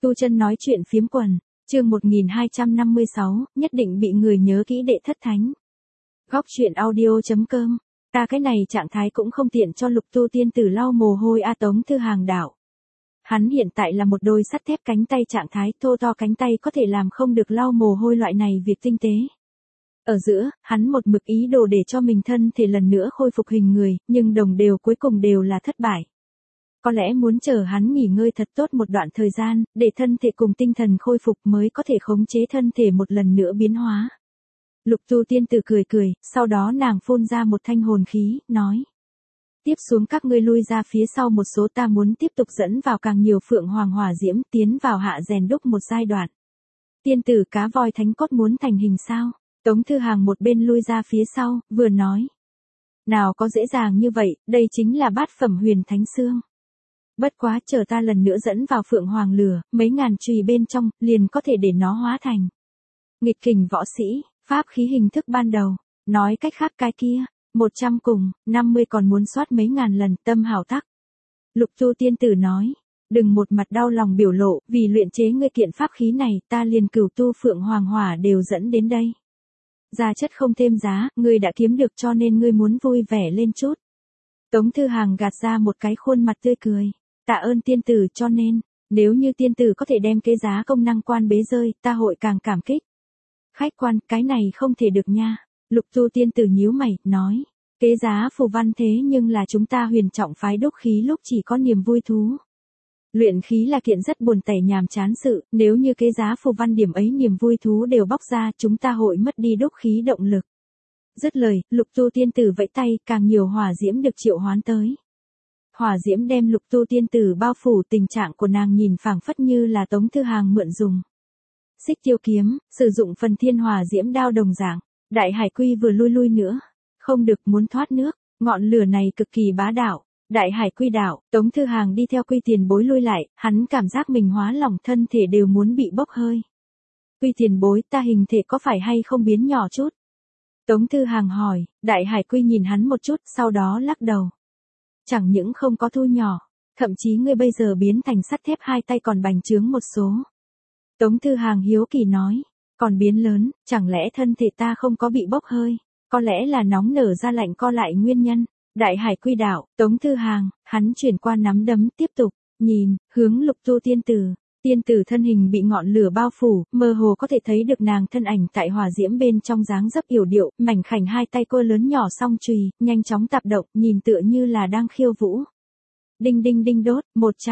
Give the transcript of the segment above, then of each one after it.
Tu Chân nói chuyện phiếm quần, chương 1256, nhất định bị người nhớ kỹ đệ thất thánh. Góc chuyện audio.com, cái này trạng thái cũng không tiện cho Lục Tu tiên tử lau mồ hôi Tống Thư Hàng đạo. Hắn hiện tại là một đôi sắt thép cánh tay trạng thái, thô to cánh tay có thể làm không được lau mồ hôi loại này việc tinh tế. Ở giữa, hắn một mực ý đồ để cho mình thân thể lần nữa khôi phục hình người, nhưng đồng đều cuối cùng đều là thất bại. Có lẽ muốn chờ hắn nghỉ ngơi thật tốt một đoạn thời gian, để thân thể cùng tinh thần khôi phục mới có thể khống chế thân thể một lần nữa biến hóa. Lục Tu tiên tử cười cười, sau đó nàng phun ra một thanh hồn khí, nói. Tiếp xuống các ngươi lui ra phía sau một số, ta muốn tiếp tục dẫn vào càng nhiều phượng hoàng hỏa diễm tiến vào hạ rèn đúc một giai đoạn. Tiên tử cá voi thánh cốt muốn thành hình sao? Tống Thư Hàng một bên lui ra phía sau, vừa nói. Nào có dễ dàng như vậy, đây chính là bát phẩm huyền thánh xương. Bất quá chờ ta lần nữa dẫn vào phượng hoàng lửa, mấy ngàn chùy bên trong, liền có thể để nó hóa thành nghịch kình võ sĩ, pháp khí hình thức ban đầu. Nói cách khác cái kia, 100 cùng, 50 còn muốn soát mấy ngàn lần, tâm hảo tắc. Lục Tu tiên tử nói, đừng một mặt đau lòng biểu lộ, vì luyện chế ngươi kiện pháp khí này, ta liền cửu tu phượng hoàng hỏa đều dẫn đến đây. Gia chất không thêm giá, ngươi đã kiếm được cho nên ngươi muốn vui vẻ lên chút. Tống Thư Hàng gạt ra một cái khuôn mặt tươi cười. Tạ ơn tiên tử, cho nên, nếu như tiên tử có thể đem cái giá công năng quan bế rơi, ta hội càng cảm kích. Khách quan, cái này không thể được nha. Lục Tu tiên tử nhíu mày, nói. Kế giá phù văn thế nhưng là chúng ta huyền trọng phái đúc khí lúc chỉ có niềm vui thú. Luyện khí là kiện rất buồn tẻ nhàm chán sự, nếu như kế giá phù văn điểm ấy niềm vui thú đều bóc ra, chúng ta hội mất đi đúc khí động lực. Dứt lời, Lục Tu tiên tử vẫy tay, càng nhiều hỏa diễm được triệu hoán tới. Hỏa diễm đem Lục Tu tiên tử bao phủ, tình trạng của nàng nhìn phảng phất như là Tống Thư Hàng mượn dùng. Xích tiêu kiếm, sử dụng phần thiên hỏa diễm đao đồng dạng, đại hải quy vừa lui nữa. Không được, muốn thoát nước, ngọn lửa này cực kỳ bá đạo. Đại hải quy đạo, Tống Thư Hàng đi theo Quy tiền bối lui lại, hắn cảm giác mình hóa lỏng, thân thể đều muốn bị bốc hơi. Quy tiền bối, ta hình thể có phải hay không biến nhỏ chút? Tống Thư Hàng hỏi, đại hải quy nhìn hắn một chút, sau đó lắc đầu. Chẳng những không có thu nhỏ, thậm chí ngươi bây giờ biến thành sắt thép hai tay còn bành trướng một số. Tống Thư Hàng hiếu kỳ nói, còn biến lớn, chẳng lẽ thân thể ta không có bị bốc hơi, có lẽ là nóng nở ra lạnh co lại nguyên nhân. Đại hải quy đạo, Tống Thư Hàng, hắn chuyển qua nắm đấm tiếp tục, nhìn, hướng Lục Tu tiên tử. Tiên tử thân hình bị ngọn lửa bao phủ, mơ hồ có thể thấy được nàng thân ảnh tại hỏa diễm bên trong dáng dấp yểu điệu, mảnh khảnh hai tay cô lớn nhỏ song chùy, nhanh chóng tạp động, nhìn tựa như là đang khiêu vũ. Đinh đinh đinh đốt,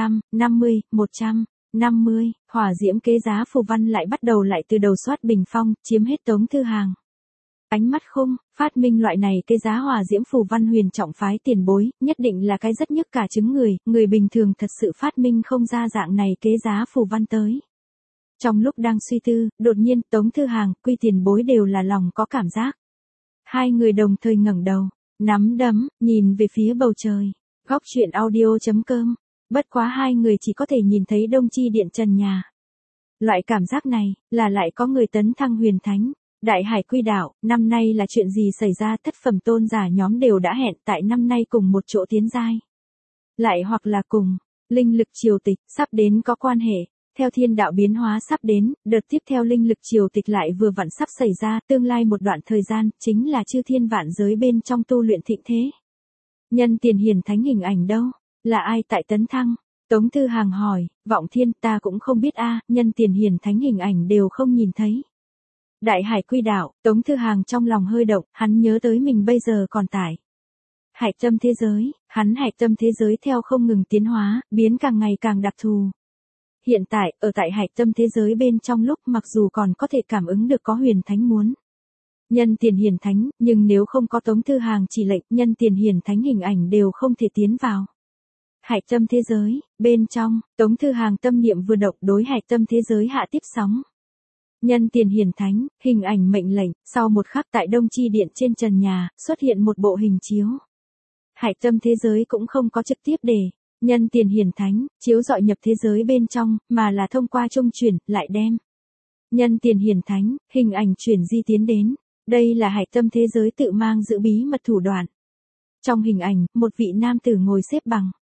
150, hỏa diễm kế giá phù văn lại bắt đầu lại từ đầu soát bình phong, chiếm hết Tống Thư Hàng. Ánh mắt khung, phát minh loại này kế giá hỏa diễm phù văn huyền trọng phái tiền bối, nhất định là cái rất nhức cả trứng người bình thường thật sự phát minh không ra dạng này kế giá phù văn tới. Trong lúc đang suy tư, đột nhiên Tống Thư Hàng, Quy tiền bối đều là lòng có cảm giác. Hai người đồng thời ngẩng đầu, nắm đấm, nhìn về phía bầu trời. Góc chuyện audio.com, bất quá hai người chỉ có thể nhìn thấy đông chi điện trần nhà. Loại cảm giác này, là lại có người tấn thăng huyền thánh. Đại hải quy đạo, năm nay là chuyện gì xảy ra, thất phẩm tôn giả nhóm đều đã hẹn tại năm nay cùng một chỗ tiến giai. Lại hoặc là cùng, linh lực triều tịch, sắp đến có quan hệ, theo thiên đạo biến hóa sắp đến, đợt tiếp theo linh lực triều tịch lại vừa vặn sắp xảy ra, tương lai một đoạn thời gian, chính là chư thiên vạn giới bên trong tu luyện thịnh thế. Nhân tiền hiển thánh hình ảnh đâu? Là ai tại tấn thăng? Tống Thư Hàng hỏi, Vọng Thiên, ta cũng không biết nhân tiền hiển thánh hình ảnh đều không nhìn thấy. Đại hải quy đạo, Tống Thư Hàng trong lòng hơi động, hắn nhớ tới mình bây giờ còn tại hải tâm thế giới, hắn hải tâm thế giới theo không ngừng tiến hóa, biến càng ngày càng đặc thù. Hiện tại, ở tại hải tâm thế giới bên trong lúc mặc dù còn có thể cảm ứng được có huyền thánh muốn nhân tiền hiển thánh, nhưng nếu không có Tống Thư Hàng chỉ lệnh, nhân tiền hiển thánh hình ảnh đều không thể tiến vào. Hải tâm thế giới, bên trong, Tống Thư Hàng tâm niệm vừa động đối hải tâm thế giới hạ tiếp sóng. Nhân tiền hiển thánh, hình ảnh mệnh lệnh, sau một khắc tại đông chi điện trên trần nhà, xuất hiện một bộ hình chiếu. Hải tâm thế giới cũng không có trực tiếp để nhân tiền hiển thánh, chiếu dọi nhập thế giới bên trong, mà là thông qua trung chuyển, lại đem nhân tiền hiển thánh, hình ảnh chuyển di tiến đến. Đây là hải tâm thế giới tự mang giữ bí mật thủ đoạn. Trong hình ảnh, một vị nam tử ngồi xếp bằng,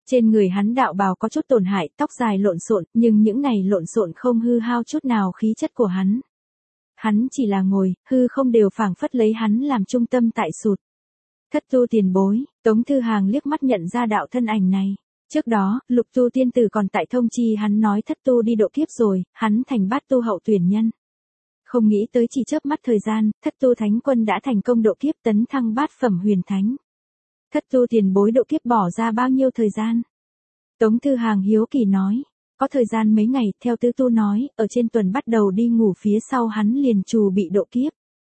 Trên người hắn đạo bào có chút tổn hại, tóc dài lộn xộn, nhưng những này lộn xộn không hư hao chút nào khí chất của hắn. Hắn chỉ là ngồi, hư không đều phảng phất lấy hắn làm trung tâm tại sụt. Thất tu tiền bối, Tống Thư Hàng liếc mắt nhận ra đạo thân ảnh này. Trước đó, Lục Tu tiên tử còn tại thông chi hắn nói thất tu đi độ kiếp rồi, hắn thành bát tu hậu tuyển nhân. Không nghĩ tới chỉ chớp mắt thời gian, thất tu thánh quân đã thành công độ kiếp tấn thăng bát phẩm huyền thánh. Thất tu tiền bối độ kiếp bỏ ra bao nhiêu thời gian? Tống Thư Hàng hiếu kỳ nói. Có thời gian mấy ngày, theo tứ tu nói, ở trên tuần bắt đầu đi ngủ phía sau hắn liền trù bị độ kiếp.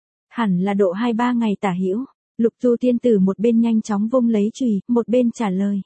Hẳn là độ 2-3 ngày tả hữu. Lục Tu tiên tử một bên nhanh chóng vung lấy chùy, một bên trả lời.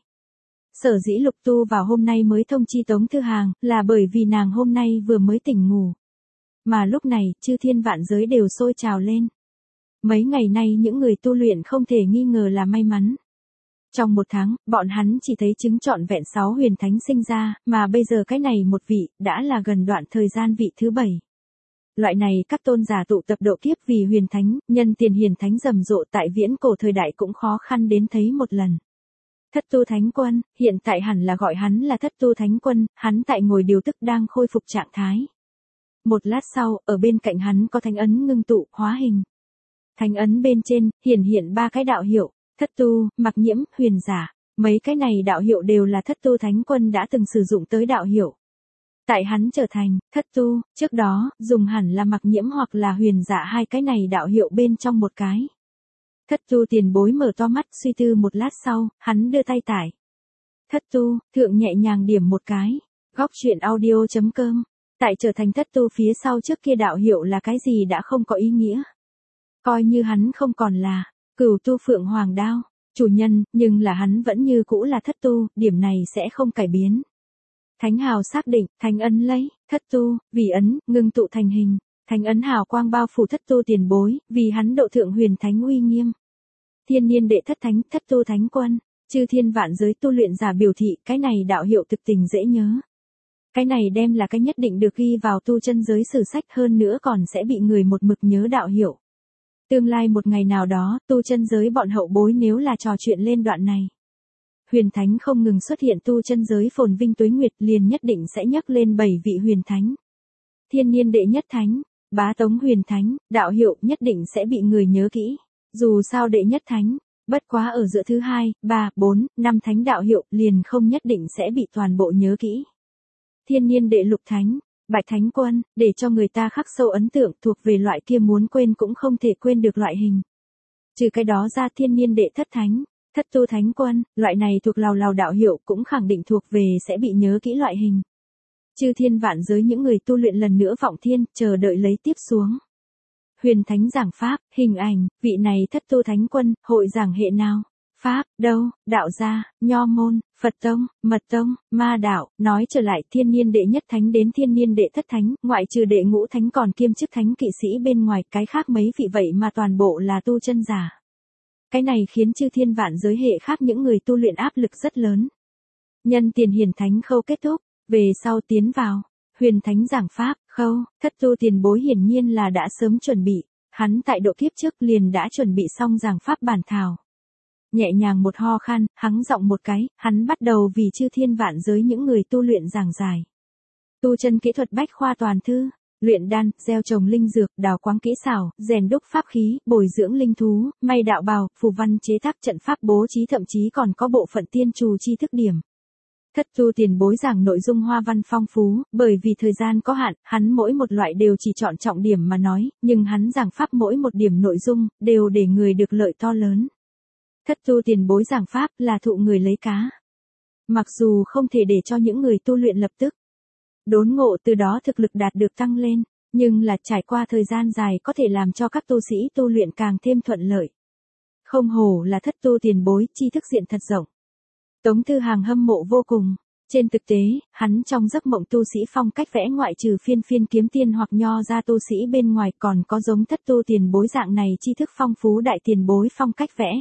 Sở dĩ Lục Tu vào hôm nay mới thông chi Tống Thư Hàng, là bởi vì nàng hôm nay vừa mới tỉnh ngủ. Mà lúc này, chư thiên vạn giới đều sôi trào lên. Mấy ngày nay những người tu luyện không thể nghi ngờ là may mắn. Trong một tháng, bọn hắn chỉ thấy chứng trọn vẹn 6 huyền thánh sinh ra, mà bây giờ cái này một vị, đã là gần đoạn thời gian vị thứ 7. Loại này các tôn giả tụ tập độ kiếp vì huyền thánh, nhân tiền hiền thánh rầm rộ tại viễn cổ thời đại cũng khó khăn đến thấy một lần. Thất tu thánh quân, hiện tại hẳn là gọi hắn là thất tu thánh quân, hắn tại ngồi điều tức đang khôi phục trạng thái. Một lát sau, ở bên cạnh hắn có thánh ấn ngưng tụ, hóa hình. Thánh ấn bên trên, hiện 3 cái đạo hiệu, thất tu, mặc nhiễm, huyền giả. Mấy cái này đạo hiệu đều là thất tu thánh quân đã từng sử dụng tới đạo hiệu. Tại hắn trở thành thất tu, trước đó, dùng hẳn là mặc nhiễm hoặc là huyền giả hai cái này đạo hiệu bên trong một cái. Thất tu tiền bối mở to mắt suy tư một lát sau, hắn đưa tay tải. Thất tu, thượng nhẹ nhàng điểm một cái. Góc truyện audio.com. Tại trở thành thất tu phía sau trước kia đạo hiệu là cái gì đã không có ý nghĩa. Coi như hắn không còn là Cửu Tu Phượng Hoàng Đao, chủ nhân, nhưng là hắn vẫn như cũ là thất tu, điểm này sẽ không cải biến. Thánh hào xác định, thánh ấn lấy, thất tu, vì ấn, ngưng tụ thành hình. Thánh ấn hào quang bao phủ thất tu tiền bối, vì hắn độ thượng huyền thánh uy nghiêm. Thiên niên đệ thất thánh, thất tu thánh quân, chư thiên vạn giới tu luyện giả biểu thị, cái này đạo hiệu thực tình dễ nhớ. Cái này đem là cái nhất định được ghi vào tu chân giới sử sách, hơn nữa còn sẽ bị người một mực nhớ đạo hiệu. Tương lai một ngày nào đó, tu chân giới bọn hậu bối nếu là trò chuyện lên đoạn này. Huyền thánh không ngừng xuất hiện tu chân giới phồn vinh tuế nguyệt, liền nhất định sẽ nhắc lên 7 vị huyền thánh. Thiên niên đệ nhất thánh, bá tống huyền thánh, đạo hiệu nhất định sẽ bị người nhớ kỹ. Dù sao đệ nhất thánh, bất quá ở giữa thứ 2, 3, 4, 5 thánh đạo hiệu liền không nhất định sẽ bị toàn bộ nhớ kỹ. Thiên niên đệ lục thánh, bạch thánh quân, để cho người ta khắc sâu ấn tượng, thuộc về loại kia muốn quên cũng không thể quên được loại hình. Trừ cái đó ra, thiên niên đệ thất thánh, thất tu thánh quân, loại này thuộc lào đạo hiệu cũng khẳng định thuộc về sẽ bị nhớ kỹ loại hình. Chư thiên vạn giới những người tu luyện lần nữa vọng thiên, chờ đợi lấy tiếp xuống. Huyền thánh giảng pháp, hình ảnh, vị này thất tu thánh quân, hội giảng hệ nào? Pháp, đâu, đạo gia, nho môn, Phật tông, mật tông, ma đạo, nói trở lại thiên niên đệ nhất thánh đến thiên niên đệ thất thánh, ngoại trừ đệ ngũ thánh còn kiêm chức thánh kỵ sĩ bên ngoài, cái khác mấy vị vậy mà toàn bộ là tu chân giả. Cái này khiến chư thiên vạn giới hệ khác những người tu luyện áp lực rất lớn. Nhân tiền hiền thánh khâu kết thúc, về sau tiến vào, huyền thánh giảng pháp, khâu, thất tu tiền bối hiển nhiên là đã sớm chuẩn bị, hắn tại độ kiếp trước liền đã chuẩn bị xong giảng pháp bản thảo. Nhẹ nhàng một ho khan, hắng giọng một cái, hắn bắt đầu vì chư thiên vạn giới những người tu luyện giảng giải. Tu chân kỹ thuật bách khoa toàn thư, luyện đan, gieo trồng linh dược, đào quáng kỹ xảo, rèn đúc pháp khí, bồi dưỡng linh thú, may đạo bào, phù văn chế tác trận pháp bố trí, thậm chí còn có bộ phận tiên trù chi thức điểm. Thất tu tiền bối giảng nội dung hoa văn phong phú, bởi vì thời gian có hạn, hắn mỗi một loại đều chỉ chọn trọng điểm mà nói, nhưng hắn giảng pháp mỗi một điểm nội dung, đều để người được lợi to lớn. Thất tu tiền bối giảng pháp là thụ người lấy cá. Mặc dù không thể để cho những người tu luyện lập tức đốn ngộ từ đó thực lực đạt được tăng lên, nhưng là trải qua thời gian dài có thể làm cho các tu sĩ tu luyện càng thêm thuận lợi. Không hổ là thất tu tiền bối, tri thức diện thật rộng. Tống Thư Hàng hâm mộ vô cùng. Trên thực tế, hắn trong giấc mộng tu sĩ phong cách vẽ ngoại trừ phiên kiếm tiên hoặc nho ra tu sĩ bên ngoài còn có giống thất tu tiền bối dạng này tri thức phong phú đại tiền bối phong cách vẽ.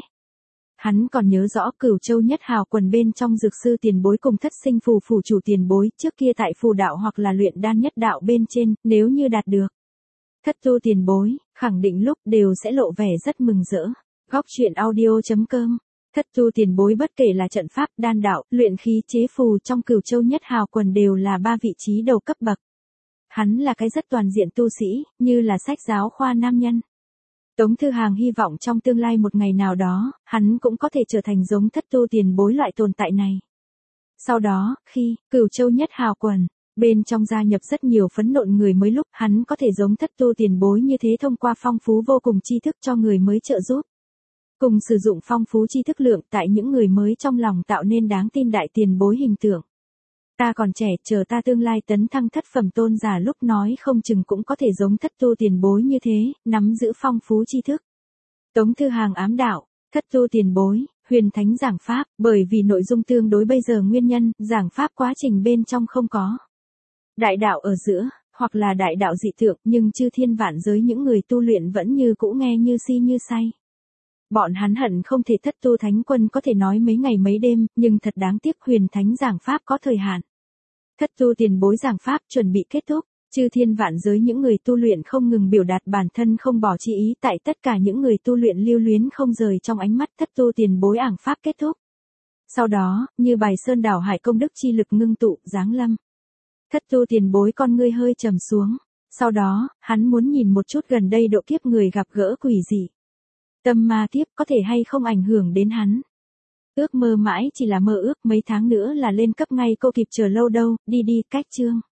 Hắn còn nhớ rõ Cửu Châu nhất hào quần bên trong dược sư tiền bối cùng thất sinh phù chủ tiền bối trước kia tại phù đạo hoặc là luyện đan nhất đạo bên trên, nếu như đạt được. Thất tu tiền bối, khẳng định lúc đều sẽ lộ vẻ rất mừng rỡ. Góc truyện audio.com Thất tu tiền bối bất kể là trận pháp, đan đạo, luyện khí, chế phù trong Cửu Châu Nhất Hào Quần đều là 3 vị trí đầu cấp bậc. Hắn là cái rất toàn diện tu sĩ, như là sách giáo khoa nam nhân. Tống Thư Hàng hy vọng trong tương lai một ngày nào đó, hắn cũng có thể trở thành giống thất tu tiền bối loại tồn tại này. Sau đó, khi Cửu Châu Nhất Hào Quần, bên trong gia nhập rất nhiều phấn nộn người mới lúc hắn có thể giống thất tu tiền bối như thế thông qua phong phú vô cùng tri thức cho người mới trợ giúp. Cùng sử dụng phong phú tri thức lượng tại những người mới trong lòng tạo nên đáng tin đại tiền bối hình tượng. Ta còn trẻ, chờ ta tương lai tấn thăng thất phẩm tôn giả lúc nói không chừng cũng có thể giống thất tu tiền bối như thế, nắm giữ phong phú tri thức. Tống Thư Hàng ám đạo, thất tu tiền bối, huyền thánh giảng pháp, bởi vì nội dung tương đối bây giờ nguyên nhân, giảng pháp quá trình bên trong không có. Đại đạo ở giữa, hoặc là đại đạo dị tượng, nhưng chư thiên vạn giới những người tu luyện vẫn như cũ nghe như si như say. Bọn hắn hận không thể thất tu thánh quân có thể nói mấy ngày mấy đêm, nhưng thật đáng tiếc huyền thánh giảng pháp có thời hạn. Thất tu tiền bối giảng pháp chuẩn bị kết thúc, chư thiên vạn giới những người tu luyện không ngừng biểu đạt bản thân không bỏ chi ý tại tất cả những người tu luyện lưu luyến không rời trong ánh mắt thất tu tiền bối ảng pháp kết thúc. Sau đó, như bài sơn đảo hải công đức chi lực ngưng tụ, giáng lâm. Thất tu tiền bối con ngươi hơi trầm xuống, sau đó, hắn muốn nhìn một chút gần đây độ kiếp người gặp gỡ quỷ dị. Tâm ma kiếp có thể hay không ảnh hưởng đến hắn. Ước mơ mãi chỉ là mơ ước, mấy tháng nữa là lên cấp ngay, cô kịp chờ lâu đâu, đi đi, cách chương.